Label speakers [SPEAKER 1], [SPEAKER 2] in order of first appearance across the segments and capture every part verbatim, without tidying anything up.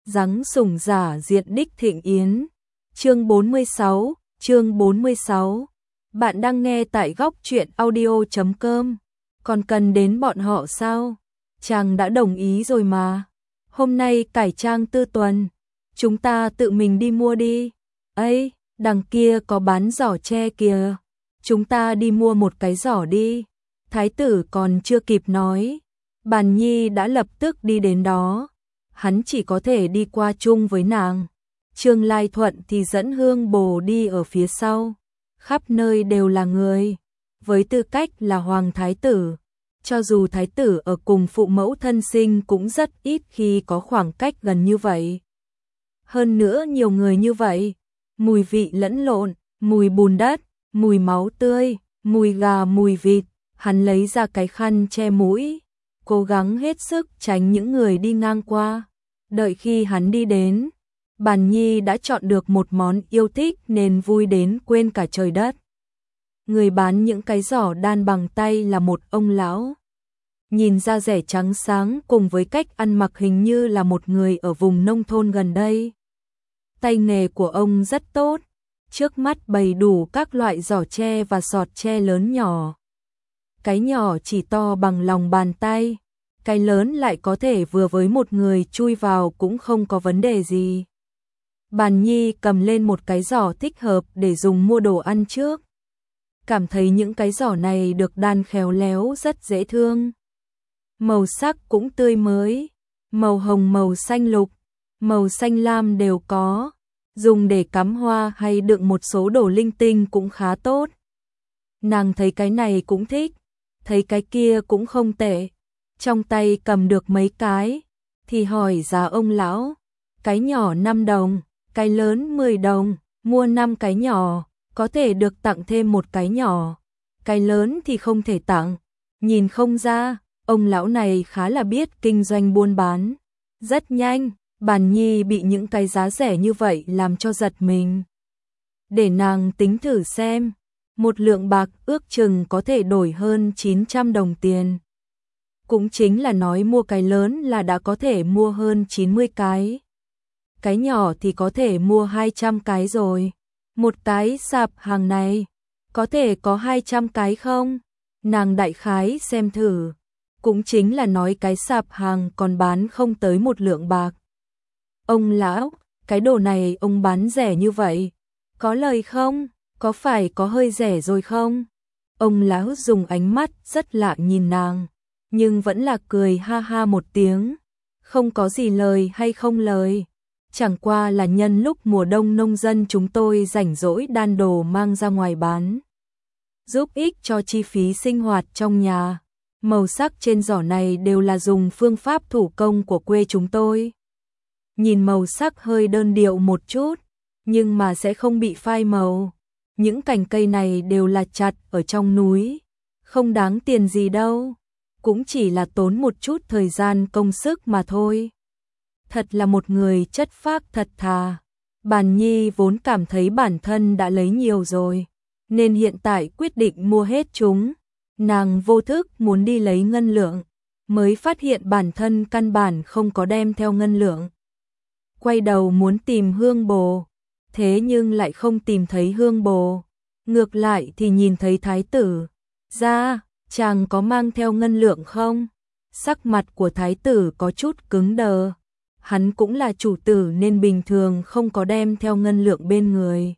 [SPEAKER 1] Giáng sủng giả diện đích thịnh yến. Chương bốn mươi sáu, chương bốn mươi sáu. Bạn đang nghe tại góc truyện audio chấm com. Còn cần đến bọn họ sao? Chàng đã đồng ý rồi mà. Hôm nay cải trang tư tuần, chúng ta tự mình đi mua đi. Ấy, đằng kia có bán giỏ tre kìa. Chúng ta đi mua một cái giỏ đi. Thái tử còn chưa kịp nói, Bàn Nhi đã lập tức đi đến đó. Hắn chỉ có thể đi qua chung với nàng. Trương Lai Thuận thì dẫn Hương Bồ đi ở phía sau. Khắp nơi đều là người. Với tư cách là hoàng thái tử, cho dù thái tử ở cùng phụ mẫu thân sinh cũng rất ít khi có khoảng cách gần như vậy. Hơn nữa nhiều người như vậy, mùi vị lẫn lộn, mùi bùn đất, mùi máu tươi, mùi gà, mùi vịt. Hắn lấy ra cái khăn che mũi, cố gắng hết sức tránh những người đi ngang qua. Đợi khi hắn đi đến, Bàn Nhi đã chọn được một món yêu thích nên vui đến quên cả trời đất. Người bán những cái giỏ đan bằng tay là một ông lão. Nhìn da rẻ trắng sáng cùng với cách ăn mặc hình như là một người ở vùng nông thôn gần đây. Tay nghề của ông rất tốt, trước mắt bày đủ các loại giỏ tre và sọt tre lớn nhỏ. Cái nhỏ chỉ to bằng lòng bàn tay, cái lớn lại có thể vừa với một người chui vào cũng không có vấn đề gì. Bàn Nhi cầm lên một cái giỏ thích hợp để dùng mua đồ ăn trước. Cảm thấy những cái giỏ này được đan khéo léo rất dễ thương. Màu sắc cũng tươi mới, màu hồng, màu xanh lục, màu xanh lam đều có. Dùng để cắm hoa hay đựng một số đồ linh tinh cũng khá tốt. Nàng thấy cái này cũng thích, thấy cái kia cũng không tệ. Trong tay cầm được mấy cái, thì hỏi giá ông lão. Cái nhỏ năm đồng, cái lớn mười đồng, mua năm cái nhỏ, có thể được tặng thêm một cái nhỏ. Cái lớn thì không thể tặng. Nhìn không ra, ông lão này khá là biết kinh doanh buôn bán. Rất nhanh, Bàn Nhi bị những cái giá rẻ như vậy làm cho giật mình. Để nàng tính thử xem, một lượng bạc ước chừng có thể đổi hơn chín trăm đồng tiền. Cũng chính là nói mua cái lớn là đã có thể mua hơn chín mươi cái. Cái nhỏ thì có thể mua hai trăm cái rồi. Một cái sạp hàng này có thể có hai trăm cái không? Nàng đại khái xem thử. Cũng chính là nói cái sạp hàng còn bán không tới một lượng bạc. Ông lão, cái đồ này ông bán rẻ như vậy, có lời không? Có phải có hơi rẻ rồi không? Ông lão dùng ánh mắt rất lạ nhìn nàng, nhưng vẫn là cười ha ha một tiếng. Không có gì lời hay không lời, chẳng qua là nhân lúc mùa đông nông dân chúng tôi rảnh rỗi đan đồ mang ra ngoài bán, giúp ích cho chi phí sinh hoạt trong nhà. Màu sắc trên giỏ này đều là dùng phương pháp thủ công của quê chúng tôi. Nhìn màu sắc hơi đơn điệu một chút, nhưng mà sẽ không bị phai màu. Những cành cây này đều là chặt ở trong núi, không đáng tiền gì đâu, cũng chỉ là tốn một chút thời gian công sức mà thôi. Thật là một người chất phác thật thà. Bàn Nhi vốn cảm thấy bản thân đã lấy nhiều rồi, nên hiện tại quyết định mua hết chúng. Nàng vô thức muốn đi lấy ngân lượng, mới phát hiện bản thân căn bản không có đem theo ngân lượng. Quay đầu muốn tìm Hương Bồ, thế nhưng lại không tìm thấy Hương Bồ. Ngược lại thì nhìn thấy thái tử. Ra, chàng có mang theo ngân lượng không? Sắc mặt của thái tử có chút cứng đờ. Hắn cũng là chủ tử nên bình thường không có đem theo ngân lượng bên người.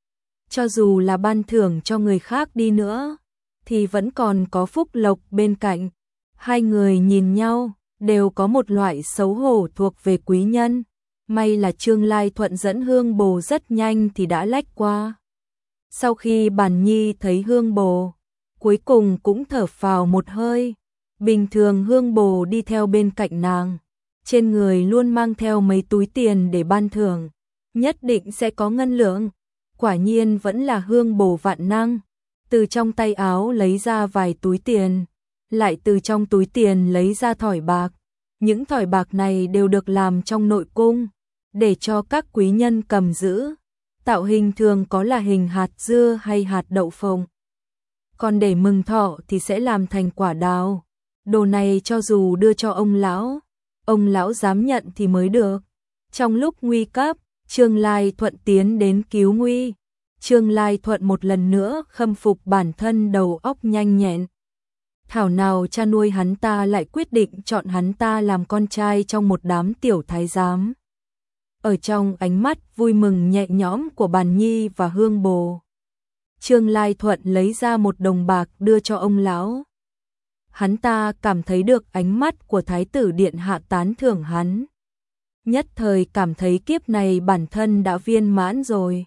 [SPEAKER 1] Cho dù là ban thưởng cho người khác đi nữa, thì vẫn còn có phúc lộc bên cạnh. Hai người nhìn nhau, đều có một loại xấu hổ thuộc về quý nhân. May là Trương Lai Thuận dẫn Hương Bồ rất nhanh thì đã lách qua. Sau khi Bàn Nhi thấy Hương Bồ, cuối cùng cũng thở phào một hơi. Bình thường Hương Bồ đi theo bên cạnh nàng, trên người luôn mang theo mấy túi tiền để ban thưởng, nhất định sẽ có ngân lượng. Quả nhiên vẫn là Hương Bồ vạn năng, từ trong tay áo lấy ra vài túi tiền, lại từ trong túi tiền lấy ra thỏi bạc. Những thỏi bạc này đều được làm trong nội cung, để cho các quý nhân cầm giữ. Tạo hình thường có là hình hạt dưa hay hạt đậu phộng. Còn để mừng thọ thì sẽ làm thành quả đào. Đồ này cho dù đưa cho ông lão, ông lão dám nhận thì mới được. Trong lúc nguy cấp, Trương Lai Thuận tiến đến cứu nguy. Trương Lai Thuận một lần nữa khâm phục bản thân đầu óc nhanh nhẹn. Thảo nào cha nuôi hắn ta lại quyết định chọn hắn ta làm con trai trong một đám tiểu thái giám. Ở trong ánh mắt vui mừng nhẹ nhõm của Bàn Nhi và Hương Bồ, Trương Lai Thuận lấy ra một đồng bạc đưa cho ông lão. Hắn ta cảm thấy được ánh mắt của Thái tử điện hạ tán thưởng hắn. Nhất thời cảm thấy kiếp này bản thân đã viên mãn rồi.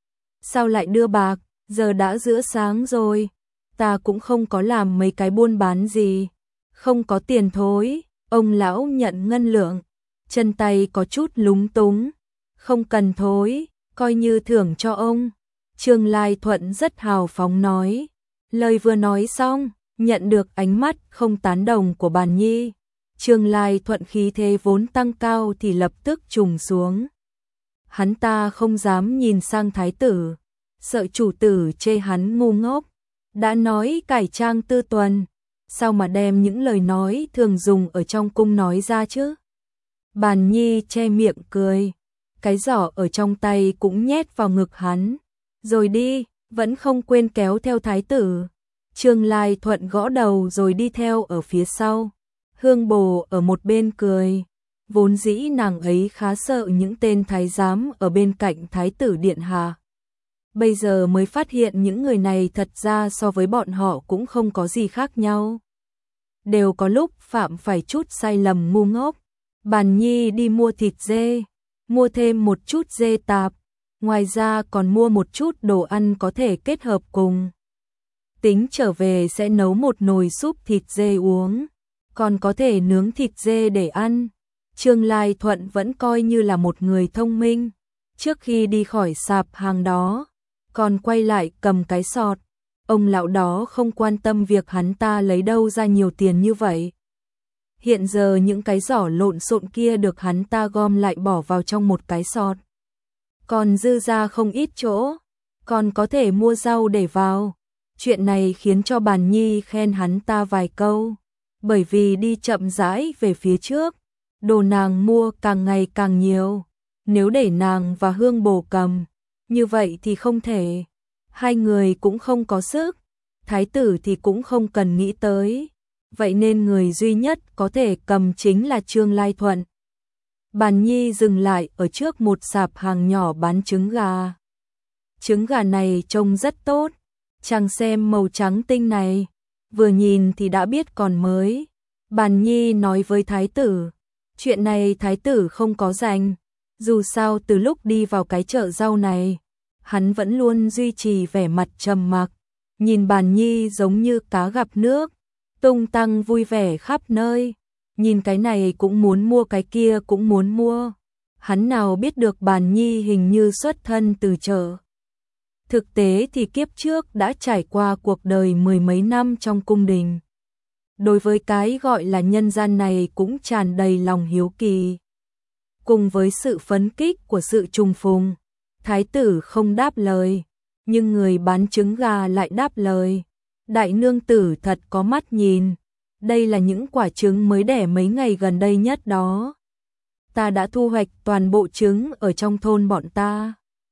[SPEAKER 1] Sao lại đưa bạc, giờ đã giữa sáng rồi. Ta cũng không có làm mấy cái buôn bán gì. Không có tiền thối. Ông lão nhận ngân lượng. Chân tay có chút lúng túng. Không cần thối, coi như thưởng cho ông. Trương Lai Thuận rất hào phóng nói. Lời vừa nói xong, nhận được ánh mắt không tán đồng của Bàn Nhi. Trương Lai Thuận khí thế vốn tăng cao thì lập tức trùng xuống. Hắn ta không dám nhìn sang thái tử, sợ chủ tử chê hắn ngu ngốc. Đã nói cải trang tư tuần, sao mà đem những lời nói thường dùng ở trong cung nói ra chứ? Bàn Nhi che miệng cười, cái giỏ ở trong tay cũng nhét vào ngực hắn. Rồi đi, vẫn không quên kéo theo thái tử. Trương Lai Thuận gõ đầu rồi đi theo ở phía sau. Hương Bồ ở một bên cười. Vốn dĩ nàng ấy khá sợ những tên thái giám ở bên cạnh thái tử điện hạ. Bây giờ mới phát hiện những người này thật ra so với bọn họ cũng không có gì khác nhau. Đều có lúc phạm phải chút sai lầm ngu ngốc. Bàn Nhi đi mua thịt dê, mua thêm một chút dê tạp, ngoài ra còn mua một chút đồ ăn có thể kết hợp cùng. Tính trở về sẽ nấu một nồi súp thịt dê uống, còn có thể nướng thịt dê để ăn. Trương Lai Thuận vẫn coi như là một người thông minh. Trước khi đi khỏi sạp hàng đó, còn quay lại cầm cái sọt. Ông lão đó không quan tâm việc hắn ta lấy đâu ra nhiều tiền như vậy. Hiện giờ những cái giỏ lộn xộn kia được hắn ta gom lại bỏ vào trong một cái sọt. Còn dư ra không ít chỗ, còn có thể mua rau để vào. Chuyện này khiến cho Bàn Nhi khen hắn ta vài câu, bởi vì đi chậm rãi về phía trước, đồ nàng mua càng ngày càng nhiều. Nếu để nàng và Hương Bồ cầm, như vậy thì không thể. Hai người cũng không có sức, thái tử thì cũng không cần nghĩ tới. Vậy nên người duy nhất có thể cầm chính là Trương Lai Thuận. Bàn Nhi dừng lại ở trước một sạp hàng nhỏ bán trứng gà. Trứng gà này trông rất tốt, chàng xem màu trắng tinh này, vừa nhìn thì đã biết còn mới. Bàn Nhi nói với thái tử, chuyện này thái tử không có rành, dù sao từ lúc đi vào cái chợ rau này, hắn vẫn luôn duy trì vẻ mặt trầm mặc, nhìn Bàn Nhi giống như cá gặp nước, tung tăng vui vẻ khắp nơi, nhìn cái này cũng muốn mua cái kia cũng muốn mua. Hắn nào biết được Bàn Nhi hình như xuất thân từ chợ. Thực tế thì kiếp trước đã trải qua cuộc đời mười mấy năm trong cung đình. Đối với cái gọi là nhân gian này cũng tràn đầy lòng hiếu kỳ. Cùng với sự phấn kích của sự trùng phùng, thái tử không đáp lời, nhưng người bán trứng gà lại đáp lời. Đại nương tử thật có mắt nhìn, đây là những quả trứng mới đẻ mấy ngày gần đây nhất đó. Ta đã thu hoạch toàn bộ trứng ở trong thôn bọn ta.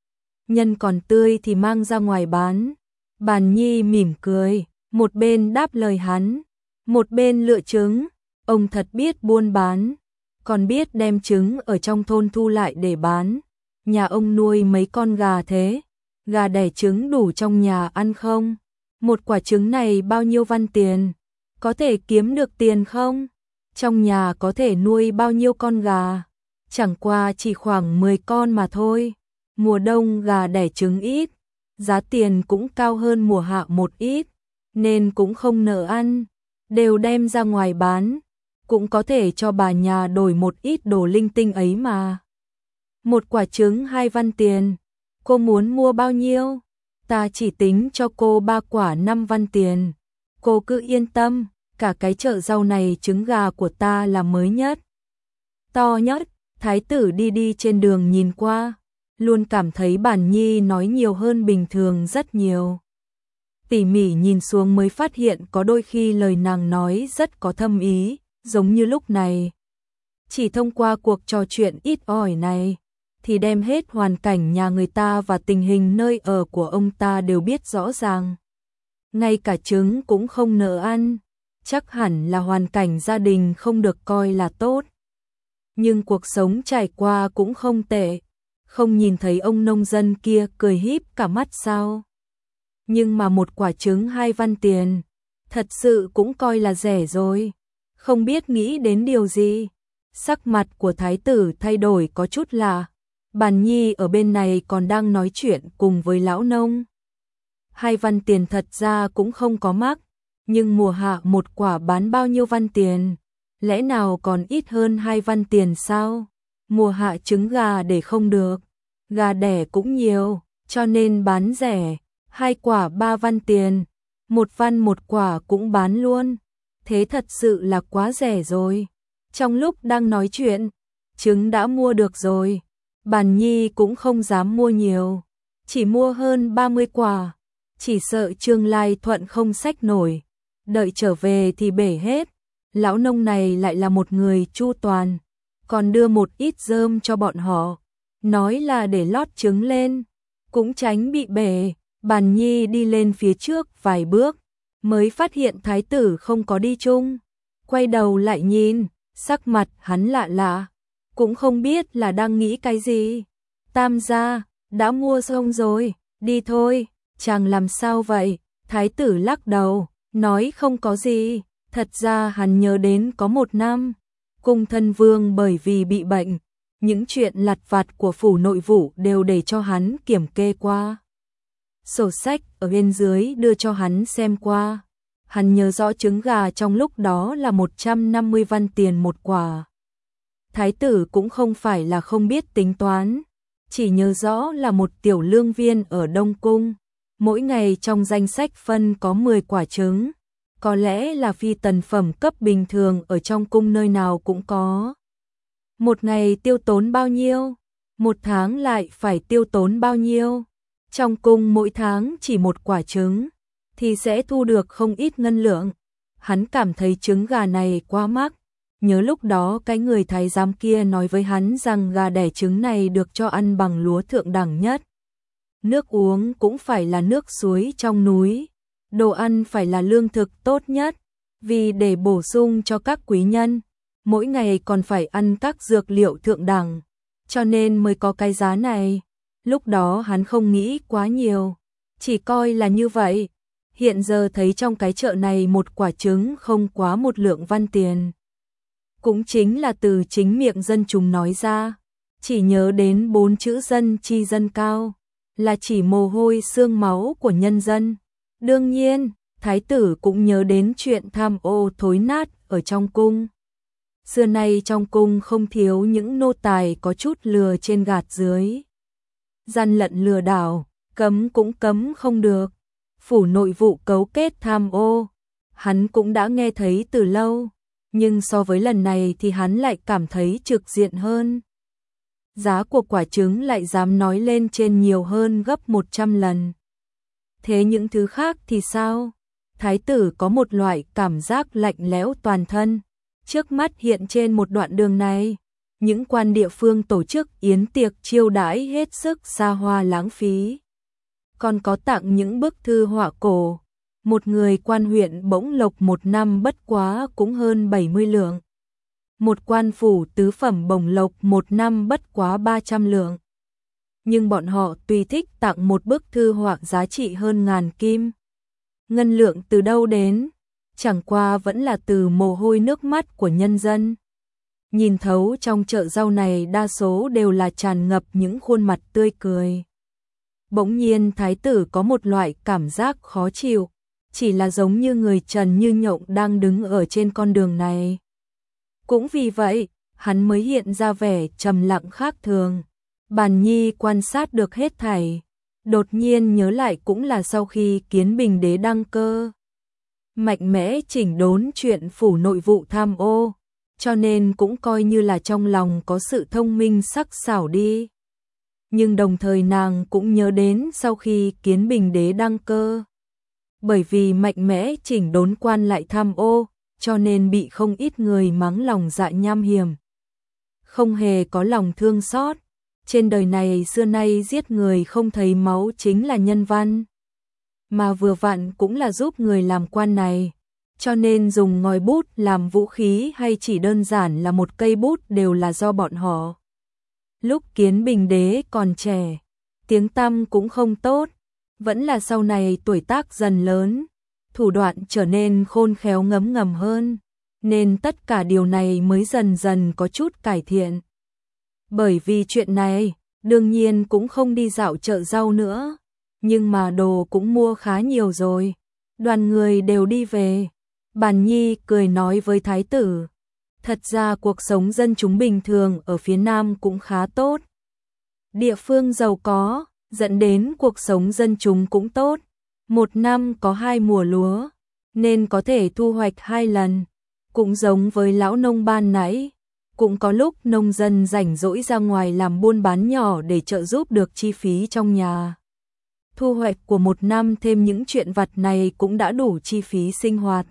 [SPEAKER 1] Nhân còn tươi thì mang ra ngoài bán. Bàn Nhi mỉm cười, một bên đáp lời hắn, một bên lựa trứng. Ông thật biết buôn bán, còn biết đem trứng ở trong thôn thu lại để bán. Nhà ông nuôi mấy con gà thế, gà đẻ trứng đủ trong nhà ăn không? Một quả trứng này bao nhiêu văn tiền? Có thể kiếm được tiền không? Trong nhà có thể nuôi bao nhiêu con gà? Chẳng qua chỉ khoảng mười con mà thôi. Mùa đông gà đẻ trứng ít, giá tiền cũng cao hơn mùa hạ một ít, nên cũng không nỡ ăn, đều đem ra ngoài bán, cũng có thể cho bà nhà đổi một ít đồ linh tinh ấy mà. Một quả trứng hai văn tiền, cô muốn mua bao nhiêu? Ta chỉ tính cho cô ba quả năm văn tiền. Cô cứ yên tâm, cả cái chợ rau này trứng gà của ta là mới nhất, to nhất. Thái tử đi đi trên đường nhìn qua, luôn cảm thấy Bàn Nhi nói nhiều hơn bình thường rất nhiều. Tỉ mỉ nhìn xuống mới phát hiện có đôi khi lời nàng nói rất có thâm ý, giống như lúc này. Chỉ thông qua cuộc trò chuyện ít ỏi này, thì đem hết hoàn cảnh nhà người ta và tình hình nơi ở của ông ta đều biết rõ ràng. Ngay cả trứng cũng không nỡ ăn, chắc hẳn là hoàn cảnh gia đình không được coi là tốt. Nhưng cuộc sống trải qua cũng không tệ, không nhìn thấy ông nông dân kia cười híp cả mắt sao. Nhưng mà một quả trứng hai văn tiền, thật sự cũng coi là rẻ rồi. Không biết nghĩ đến điều gì, sắc mặt của thái tử thay đổi có chút lạ. Bàn nhi ở bên này còn đang nói chuyện cùng với lão nông. Hai văn tiền thật ra cũng không có mắc, nhưng mùa hạ một quả bán bao nhiêu văn tiền, lẽ nào còn ít hơn hai văn tiền sao? Mùa hạ trứng gà để không được, gà đẻ cũng nhiều, cho nên bán rẻ, hai quả ba văn tiền, một văn một quả cũng bán luôn. Thế thật sự là quá rẻ rồi. Trong lúc đang nói chuyện, trứng đã mua được rồi. Bàn nhi cũng không dám mua nhiều, chỉ mua hơn ba mươi quả, chỉ sợ Trương Lai Thuận không xách nổi, đợi trở về thì bể hết. Lão nông này lại là một người chu toàn, còn đưa một ít rơm cho bọn họ, nói là để lót trứng lên, cũng tránh bị bể. Bàn nhi đi lên phía trước vài bước, mới phát hiện thái tử không có đi chung, quay đầu lại nhìn, sắc mặt hắn lạ lạ. Cũng không biết là đang nghĩ cái gì. Tam gia, đã mua xong rồi, đi thôi. Chàng làm sao vậy? Thái tử lắc đầu, nói không có gì. Thật ra hắn nhớ đến có một năm, cung thân vương bởi vì bị bệnh, những chuyện lặt vặt của phủ nội vụ đều để cho hắn kiểm kê qua. Sổ sách ở bên dưới đưa cho hắn xem qua. Hắn nhớ rõ trứng gà trong lúc đó là một trăm năm mươi văn tiền một quả. Thái tử cũng không phải là không biết tính toán, chỉ nhớ rõ là một tiểu lương viên ở Đông Cung, mỗi ngày trong danh sách phân có mười quả trứng, có lẽ là phi tần phẩm cấp bình thường ở trong cung nơi nào cũng có. Một ngày tiêu tốn bao nhiêu, một tháng lại phải tiêu tốn bao nhiêu. Trong cung mỗi tháng chỉ một quả trứng, thì sẽ thu được không ít ngân lượng. Hắn cảm thấy trứng gà này quá mắc. Nhớ lúc đó cái người thái giám kia nói với hắn rằng gà đẻ trứng này được cho ăn bằng lúa thượng đẳng nhất. Nước uống cũng phải là nước suối trong núi. Đồ ăn phải là lương thực tốt nhất. Vì để bổ sung cho các quý nhân, mỗi ngày còn phải ăn các dược liệu thượng đẳng. Cho nên mới có cái giá này. Lúc đó hắn không nghĩ quá nhiều, chỉ coi là như vậy. Hiện giờ thấy trong cái chợ này một quả trứng không quá một lượng văn tiền. Cũng chính là từ chính miệng dân chúng nói ra, chỉ nhớ đến bốn chữ dân chi dân cao, là chỉ mồ hôi xương máu của nhân dân. Đương nhiên, thái tử cũng nhớ đến chuyện tham ô thối nát ở trong cung. Xưa nay trong cung không thiếu những nô tài có chút lừa trên gạt dưới. Gian lận lừa đảo, cấm cũng cấm không được. Phủ nội vụ cấu kết tham ô, hắn cũng đã nghe thấy từ lâu. Nhưng so với lần này thì hắn lại cảm thấy trực diện hơn. Giá của quả trứng lại dám nói lên trên nhiều hơn gấp một trăm lần. Thế những thứ khác thì sao? Thái tử có một loại cảm giác lạnh lẽo toàn thân. Trước mắt hiện trên một đoạn đường này, những quan địa phương tổ chức yến tiệc chiêu đãi hết sức xa hoa lãng phí. Còn có tặng những bức thư họa cổ. Một người quan huyện bỗng lộc một năm bất quá cũng hơn bảy mươi lượng. Một quan phủ tứ phẩm bổng lộc một năm bất quá ba trăm lượng. Nhưng bọn họ tùy thích tặng một bức thư họa giá trị hơn ngàn kim. Ngân lượng từ đâu đến? Chẳng qua vẫn là từ mồ hôi nước mắt của nhân dân. Nhìn thấu trong chợ rau này đa số đều là tràn ngập những khuôn mặt tươi cười. Bỗng nhiên thái tử có một loại cảm giác khó chịu. Chỉ là giống như người trần như nhộng đang đứng ở trên con đường này. Cũng vì vậy, hắn mới hiện ra vẻ trầm lặng khác thường. Bàn nhi quan sát được hết thảy, đột nhiên nhớ lại cũng là sau khi Kiến Bình đế đăng cơ. Mạnh mẽ chỉnh đốn chuyện phủ nội vụ tham ô, cho nên cũng coi như là trong lòng có sự thông minh sắc sảo đi. Nhưng đồng thời nàng cũng nhớ đến sau khi Kiến Bình đế đăng cơ. Bởi vì mạnh mẽ chỉnh đốn quan lại tham ô, cho nên bị không ít người mắng lòng dạ nham hiểm. không hề có lòng thương xót. Trên đời này xưa nay giết người không thấy máu chính là nhân văn. Mà vừa vặn cũng là giúp người làm quan này. Cho nên dùng ngòi bút làm vũ khí hay chỉ đơn giản là một cây bút đều là do bọn họ. Lúc Kiến Bình Đế còn trẻ, tiếng tăm cũng không tốt, vẫn là sau này tuổi tác dần lớn, thủ đoạn trở nên khôn khéo ngấm ngầm hơn, nên tất cả điều này mới dần dần có chút cải thiện. Bởi vì chuyện này, đương nhiên cũng không đi dạo chợ rau nữa, nhưng mà đồ cũng mua khá nhiều rồi. Đoàn người đều đi về. Bàn Nhi cười nói với thái tử, thật ra cuộc sống dân chúng bình thường ở phía Nam cũng khá tốt. Địa phương giàu có, dẫn đến cuộc sống dân chúng cũng tốt. Một năm có hai mùa lúa, nên có thể thu hoạch hai lần. Cũng giống với lão nông ban nãy, cũng có lúc nông dân rảnh rỗi ra ngoài làm buôn bán nhỏ để trợ giúp được chi phí trong nhà. Thu hoạch của một năm thêm những chuyện vặt này cũng đã đủ chi phí sinh hoạt.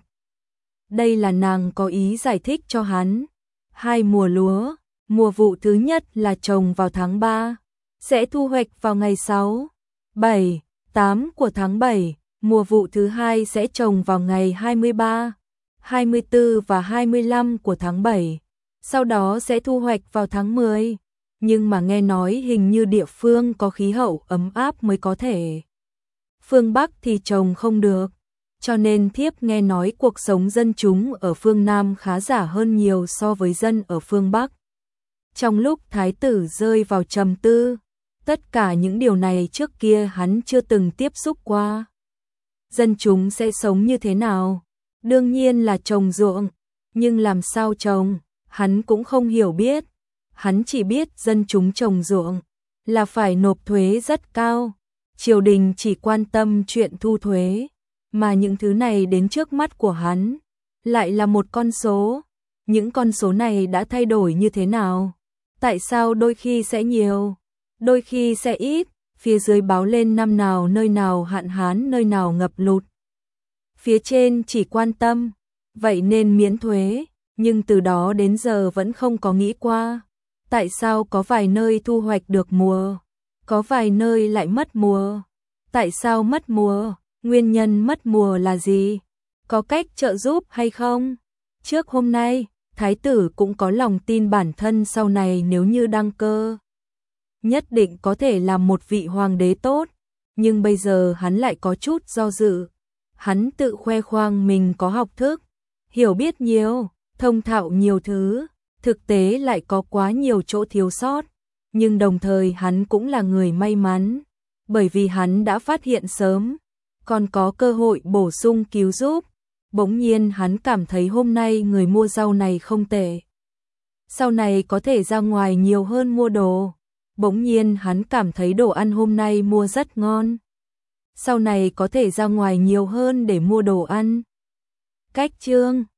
[SPEAKER 1] Đây là nàng có ý giải thích cho hắn. Hai mùa lúa, mùa vụ thứ nhất là trồng vào tháng ba, sẽ thu hoạch vào ngày sáu, bảy, tám của tháng bảy, mùa vụ thứ hai sẽ trồng vào ngày hai mươi ba, hai mươi tư và hai mươi lăm của tháng bảy, sau đó sẽ thu hoạch vào tháng mười. Nhưng mà nghe nói hình như địa phương có khí hậu ấm áp mới có thể. Phương Bắc thì trồng không được. Cho nên thiếp nghe nói cuộc sống dân chúng ở phương Nam khá giả hơn nhiều so với dân ở phương Bắc. Trong lúc thái tử rơi vào trầm tư, tất cả những điều này trước kia hắn chưa từng tiếp xúc qua. Dân chúng sẽ sống như thế nào? Đương nhiên là trồng ruộng, nhưng làm sao trồng, hắn cũng không hiểu biết. Hắn chỉ biết dân chúng trồng ruộng là phải nộp thuế rất cao. Triều đình chỉ quan tâm chuyện thu thuế. Mà những thứ này đến trước mắt của hắn, lại là một con số. Những con số này đã thay đổi như thế nào? Tại sao đôi khi sẽ nhiều, đôi khi sẽ ít? Phía dưới báo lên năm nào nơi nào hạn hán, nơi nào ngập lụt. Phía trên chỉ quan tâm, vậy nên miễn thuế, nhưng từ đó đến giờ vẫn không có nghĩ qua. Tại sao có vài nơi thu hoạch được mùa, có vài nơi lại mất mùa? Tại sao mất mùa? Nguyên nhân mất mùa là gì? Có cách trợ giúp hay không? Trước hôm nay, thái tử cũng có lòng tin bản thân sau này nếu như đăng cơ, nhất định có thể làm một vị hoàng đế tốt, nhưng bây giờ hắn lại có chút do dự. Hắn tự khoe khoang mình có học thức, hiểu biết nhiều, thông thạo nhiều thứ, thực tế lại có quá nhiều chỗ thiếu sót, nhưng đồng thời hắn cũng là người may mắn, bởi vì hắn đã phát hiện sớm, còn có cơ hội bổ sung cứu giúp. Bỗng nhiên hắn cảm thấy hôm nay người mua rau này không tệ. Sau này có thể ra ngoài nhiều hơn mua đồ. Bỗng nhiên hắn cảm thấy đồ ăn hôm nay mua rất ngon. Sau này có thể ra ngoài nhiều hơn để mua đồ ăn. Cách chương